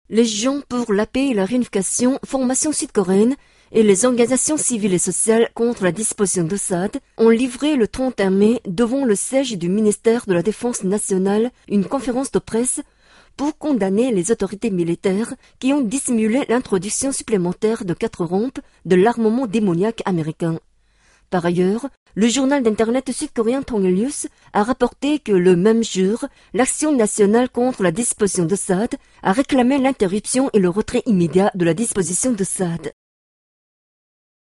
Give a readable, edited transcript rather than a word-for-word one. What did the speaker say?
Légion pour la paix et la réunification, formation sud-coréenne et les organisations civiles et sociales contre la disposition d'Assad ont livré le 31 mai devant le siège du ministère de la Défense nationale une conférence de presse pour condamner les autorités militaires qui ont dissimulé l'introduction supplémentaire de 4 rampes de l'armement démoniaque américain. Par ailleurs, le journal d'internet sud-coréen Tongyelius a rapporté que le même jour, l'Action nationale contre la disposition d'Assad a réclamé l'interruption et le retrait immédiat de la disposition d'Assad.